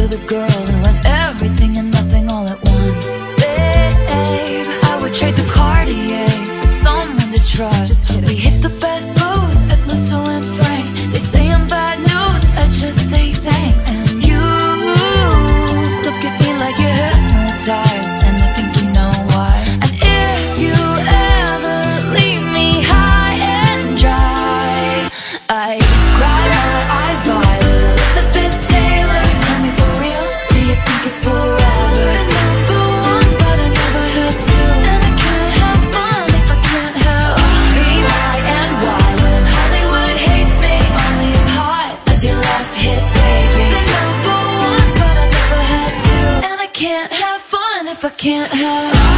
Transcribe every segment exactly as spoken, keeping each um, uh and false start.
for the girl who has everything and nothing all at once. Babe, I would trade the Cartier for someone to trust. We hit the best booth at Musso and Frank's. They say I'm bad news, I just say thanks. And you look at me like you're hypnotized, and I think you know why. And if you ever leave me high and dry, I cry my eyes violet. Elizabeth Taylor, tell me for real, do you think it's forever? Been number one, but I never had to. And I can't have fun if I can't help B Y N Y. When Hollywood hates me, only as hot as your last hit, baby. Been number one, but I never had to. And I can't have fun if I can't help you.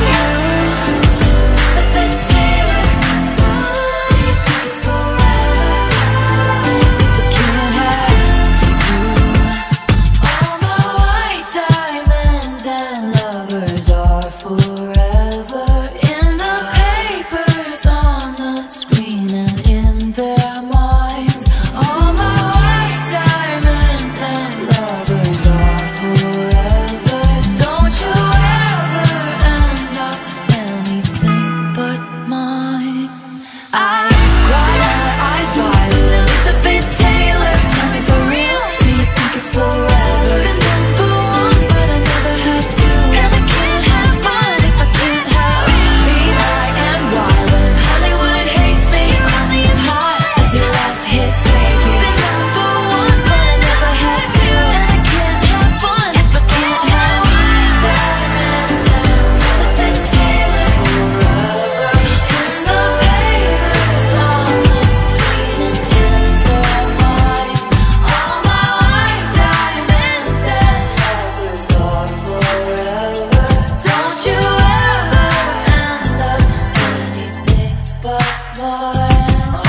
Elizabeth Taylor, do you think it's forever if I can't have you? All my white diamonds and lovers are forever in the papers, on the screen, and in their minds. All my white diamonds and lovers are forever. Don't you ever end up anything but mine. I cry my eyes violet. Elizabeth Taylor, tell me for real, do you think it's forever? Been number one, but I never had to. And I can't have fun if I can't help B Y N Y. When Hollywood hates me, only as hot as your last hit, baby. Been number one, but I never had to. And I can't have fun if I can't help diamonds and Elizabeth Taylor forever in the papers, on the screen, and in their minds. All my white diamonds and lovers are forever. Don't you ever end up anything but mine. Oh.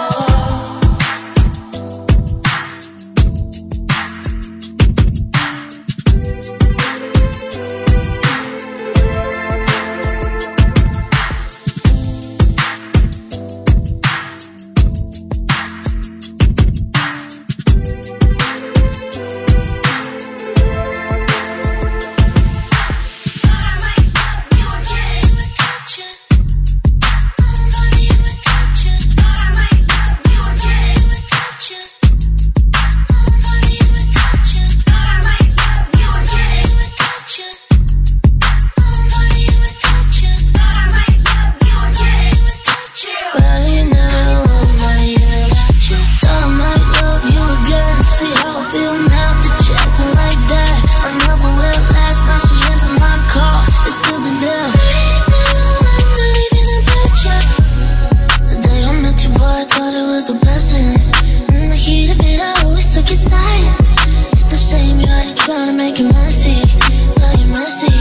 Right now, I'm not here without you. Thought I might love you again. See how I feel now that you're acting like that. I never will last, now she entered my car. It's still the deal. I'm not even a picture. The day I met you, boy, I thought it was a blessing. In the heat of it, I always took your side. It's the shame you had to try to make it messy, but you're messy.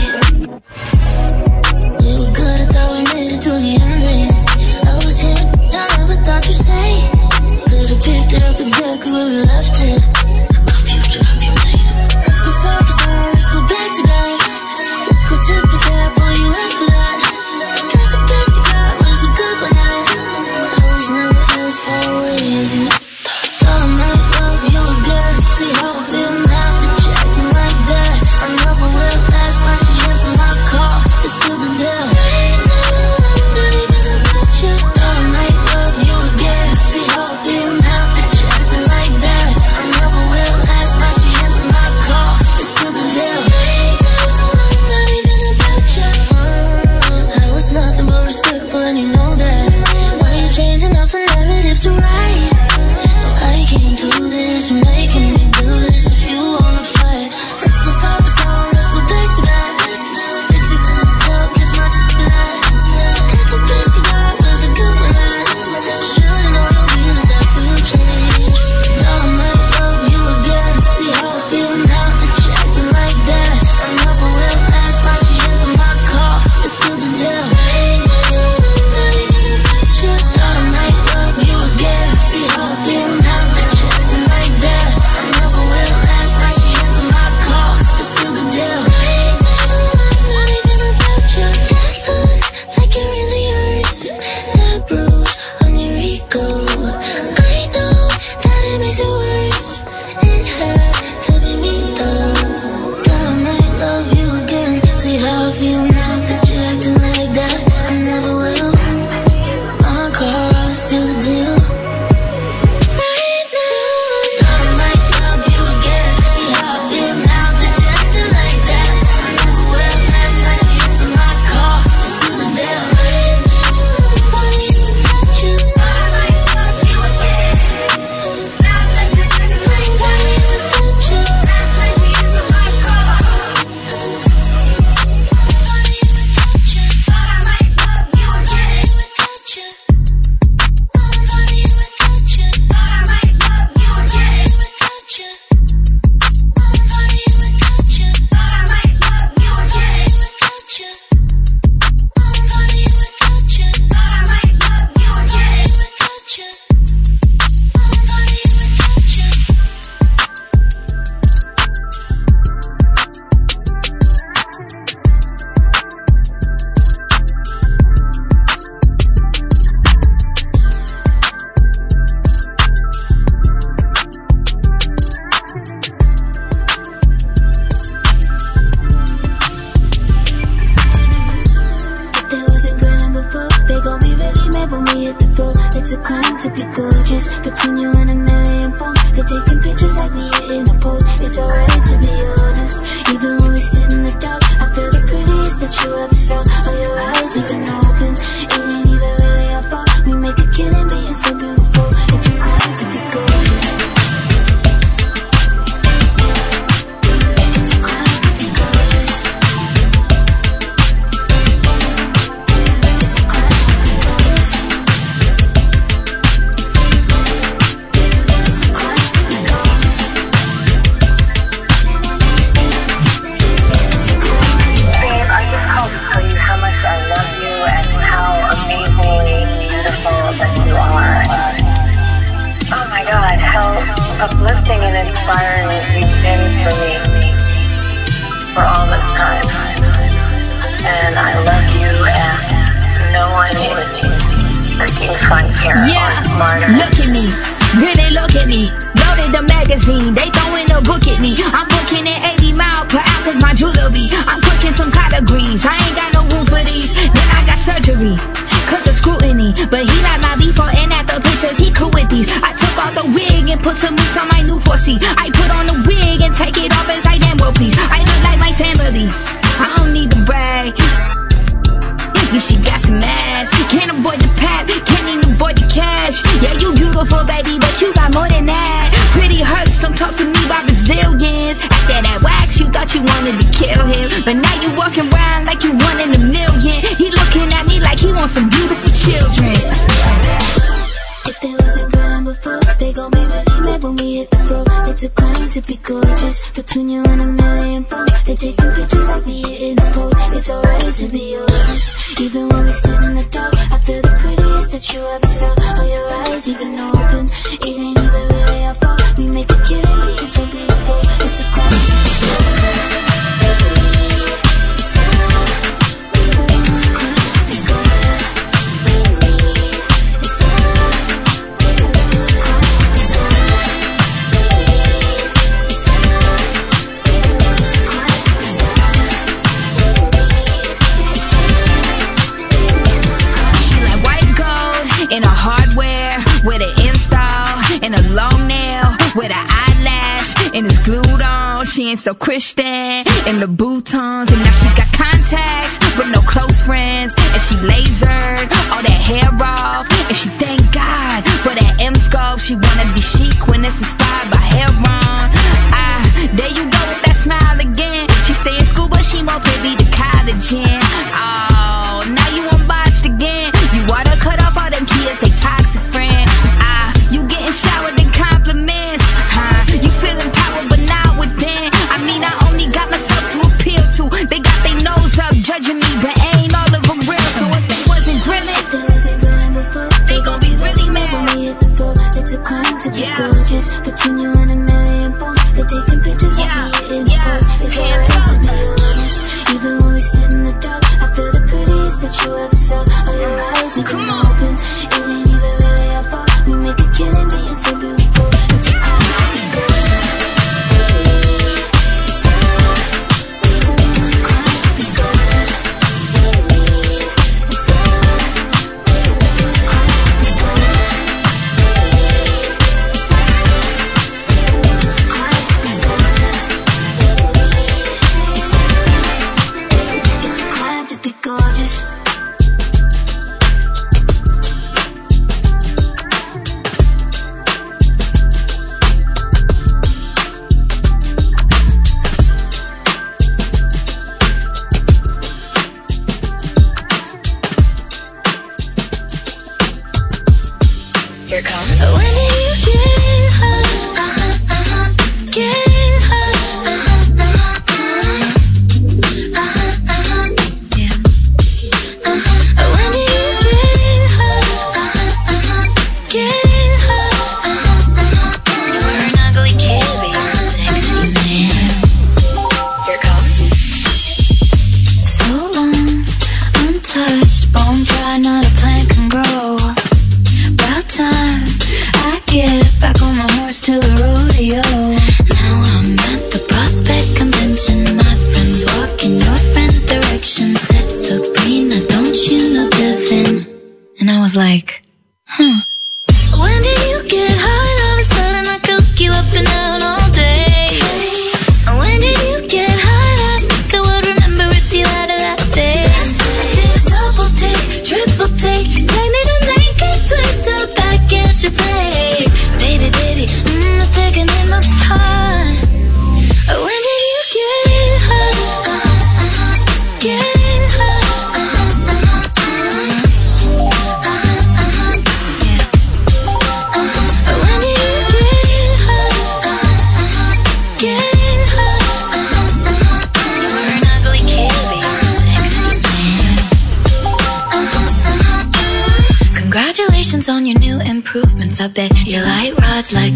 We were good, I thought we made it to the ending. I was here at the time, never thought you'd say. Could've picked it up exactly where we left it. Took off future, I'll be late. Let's go surface on, let's go back to back. Let's go tip for tap, all you asked for that. Guess the best you got was a good one, huh? I was never as far away as you. Thought I might love you again. See how I feel now that you're acting like that. I never will last, now she entered my car. It's still the deal. Thought I might love you again. See how I feel now that you're acting like that. I between you and a million posts. They're taking pictures like me in a pose. It's alright to be honest. Even when we sit in the dark, I feel the prettiest that you ever saw. All your eyes even open. It ain't even really our fault. We make a killing being so beautiful. It's a crime to be gorgeous. It's a crime to be gorgeous. It's a crime to be gorgeous. It's a crime to be gorgeous. It's a crime. Babe, I just called to tell you how much I love you and how amazingly beautiful that you are. Oh my God, how uplifting and inspiring you've been for me for all this time. And I love you, and no one is freaking funnier Yeah, or smarter. look at me, really look at me. Loaded the magazine, they throwing a book at me. I'm booking at eighty miles per hour cause my jewelry. I'm cooking some collard greens, I ain't got no room for these. Then I got surgery, cause of scrutiny. But he like my before and after pictures, he cool with these. I took off the wig and put some moves on my new four C. I put on the wig and take it off as I damn well please. I look like my family, I don't need to brag. Yeah, she got some ass. Can't avoid the pap, can't even avoid the cash. Yeah, you beautiful, baby, but you got more than that. Pretty hurts, don't talk to me about Brazilians. After that wax, you thought you wanted to kill him, but now you walking around like you one in a million. He looking at me like he wants some beautiful children. If they wasn't brilliant before, they gon' be really mad when we hit the floor. It's a crime to be gorgeous, between you and a million posts. They taking pictures like me in a pose. It's alright to be honest. Even when we sit in the dark, I feel the prettiest that you ever saw. All your eyes even open. It ain't even really our fault. We make a killing being so beautiful. It's a crime to be gorgeous. In a hardware, with an install, and a long nail, with an eyelash, and it's glued on. She ain't so Christian, in the boutons, and now she got contacts, but no close friends. And she lasered all that hair off, and she thank God for that M-scope. She wanna be chic when it's inspired by Heron. Ah, there you go with that smile again. She stay in school, but she more privy to college in. Oh, now you unbotched again. You water cut off all them kids, they toxic friend. Ah, you getting showered in compliments. Huh? You feeling power, but not within. I mean, I only got myself to appeal to. They got their nose up, judging me, but ain't all of them real. So if they wasn't grilling, if they wasn't grilling before, they gon' be really mad when we hit the floor. It's a crime to be Yeah. gorgeous, between you and a million posts. They taking pictures Yeah, like me in yeah, a pose. It's hands alright to up. be honest. Even when we sit in the dark, I feel the prettiest that you ever saw. All your eyes even Come on. open. It ain't even really our fault. We make a killing being so beautiful. It's a crime to be gorgeous. It's a crime to be gorgeous. It's a crime to be gorgeous. It's a crime to be gorgeous. It's a crime to be gorgeous.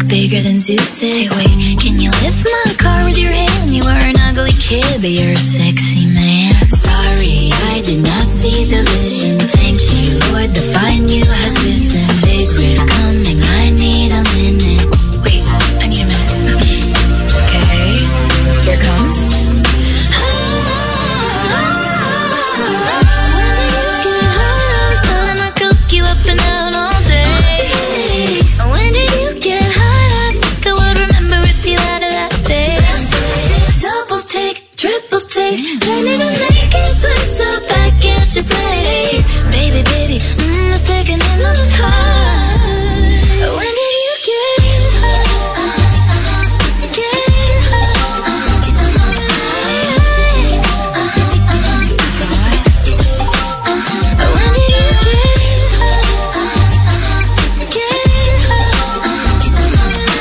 bigger than Zeus is. Hey, wait, can you lift my car with your hand? You are an ugly kid, but you're a sexy man. Sorry, I did not see the vision. Thank you, Lord, the fine you has risen. Space wave coming, I need a minute. Wait, I need a minute. Okay, here it comes. Turn it and make it twist up back at your place. Baby, baby, mm, the second in the heart. When did you get hurt? Get hurt? When did you get hurt? Get hurt?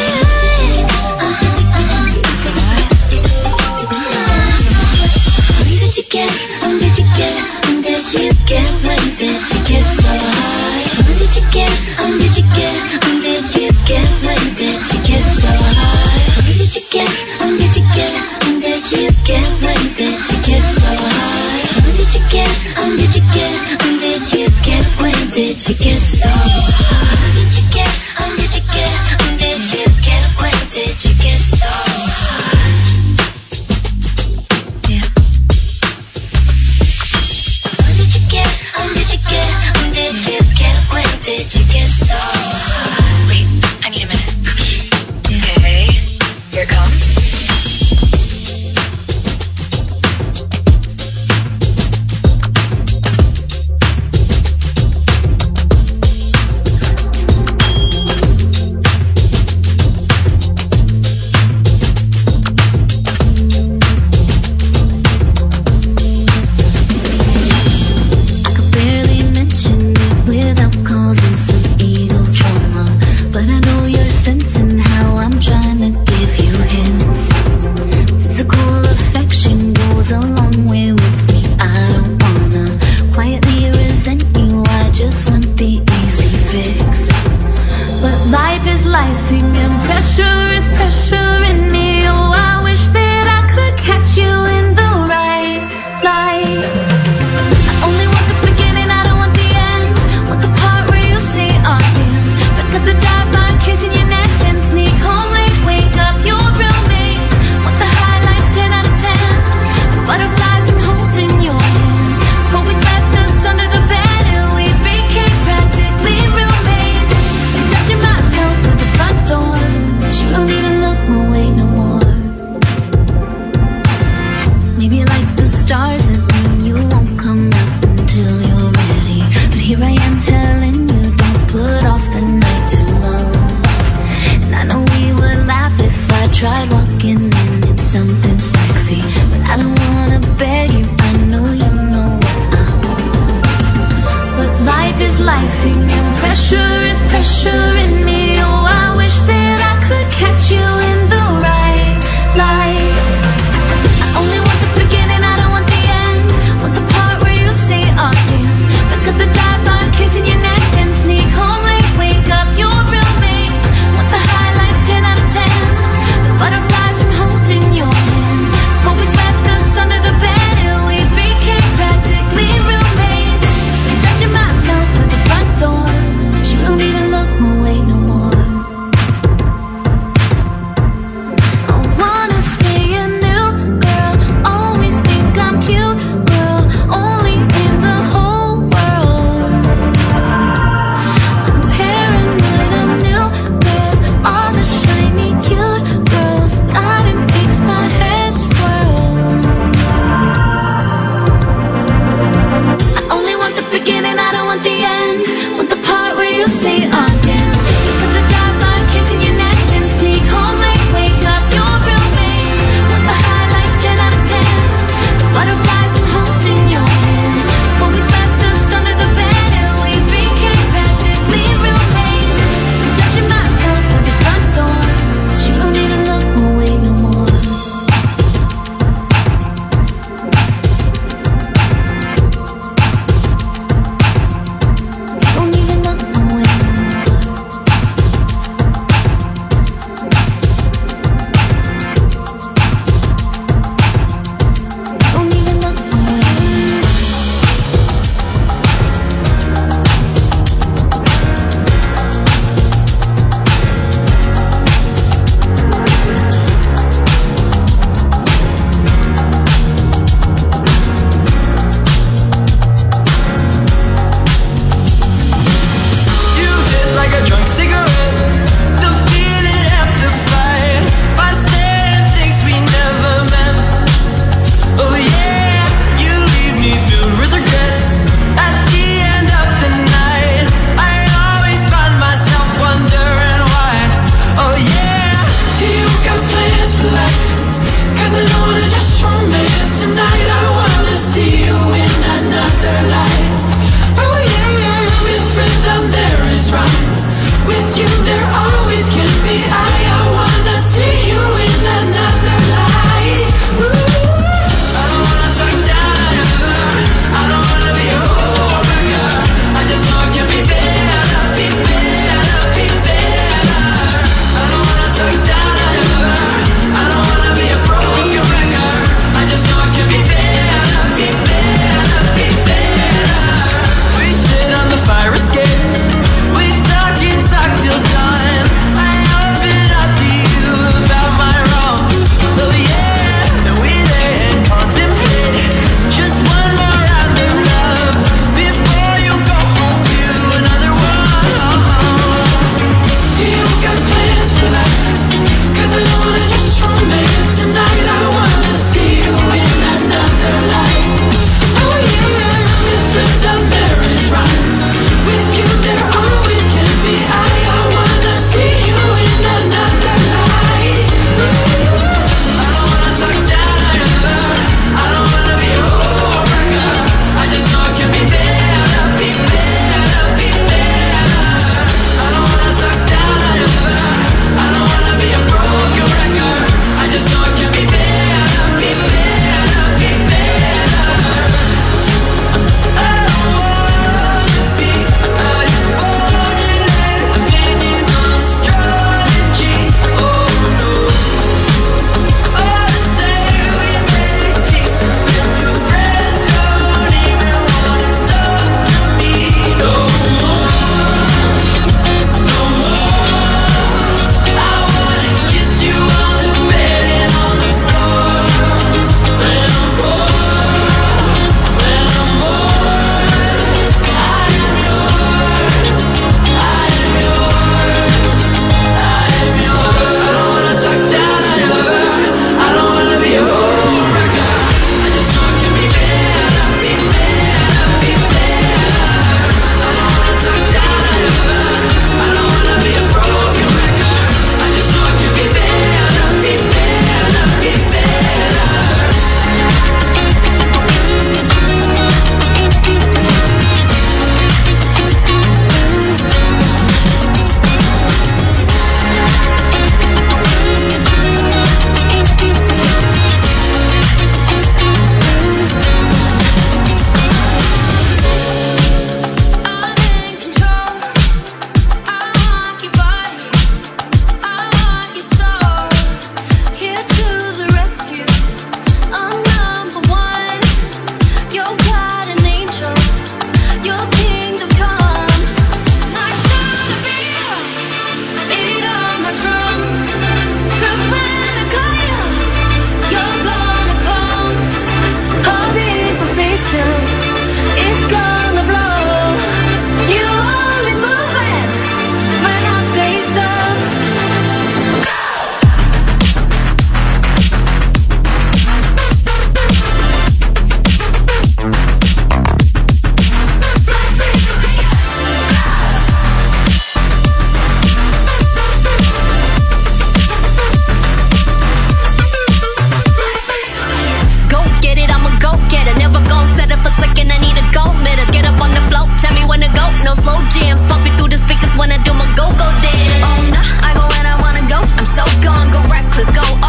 Did you get, when did you get, when did you get, when did you get so high? When did you get, when did you get, when did you get, when did you get so high? When did you get, when did you get, when did you get, when did you get so high? When did you get, when did you get, when did you get, when did you get so high? When did you get, when did you get, when did you get, when did you get so high? When did you get, when did you get, when did you get so high? Wait, I need a minute. Okay, here it comes. Don't even look my way no more. Let's go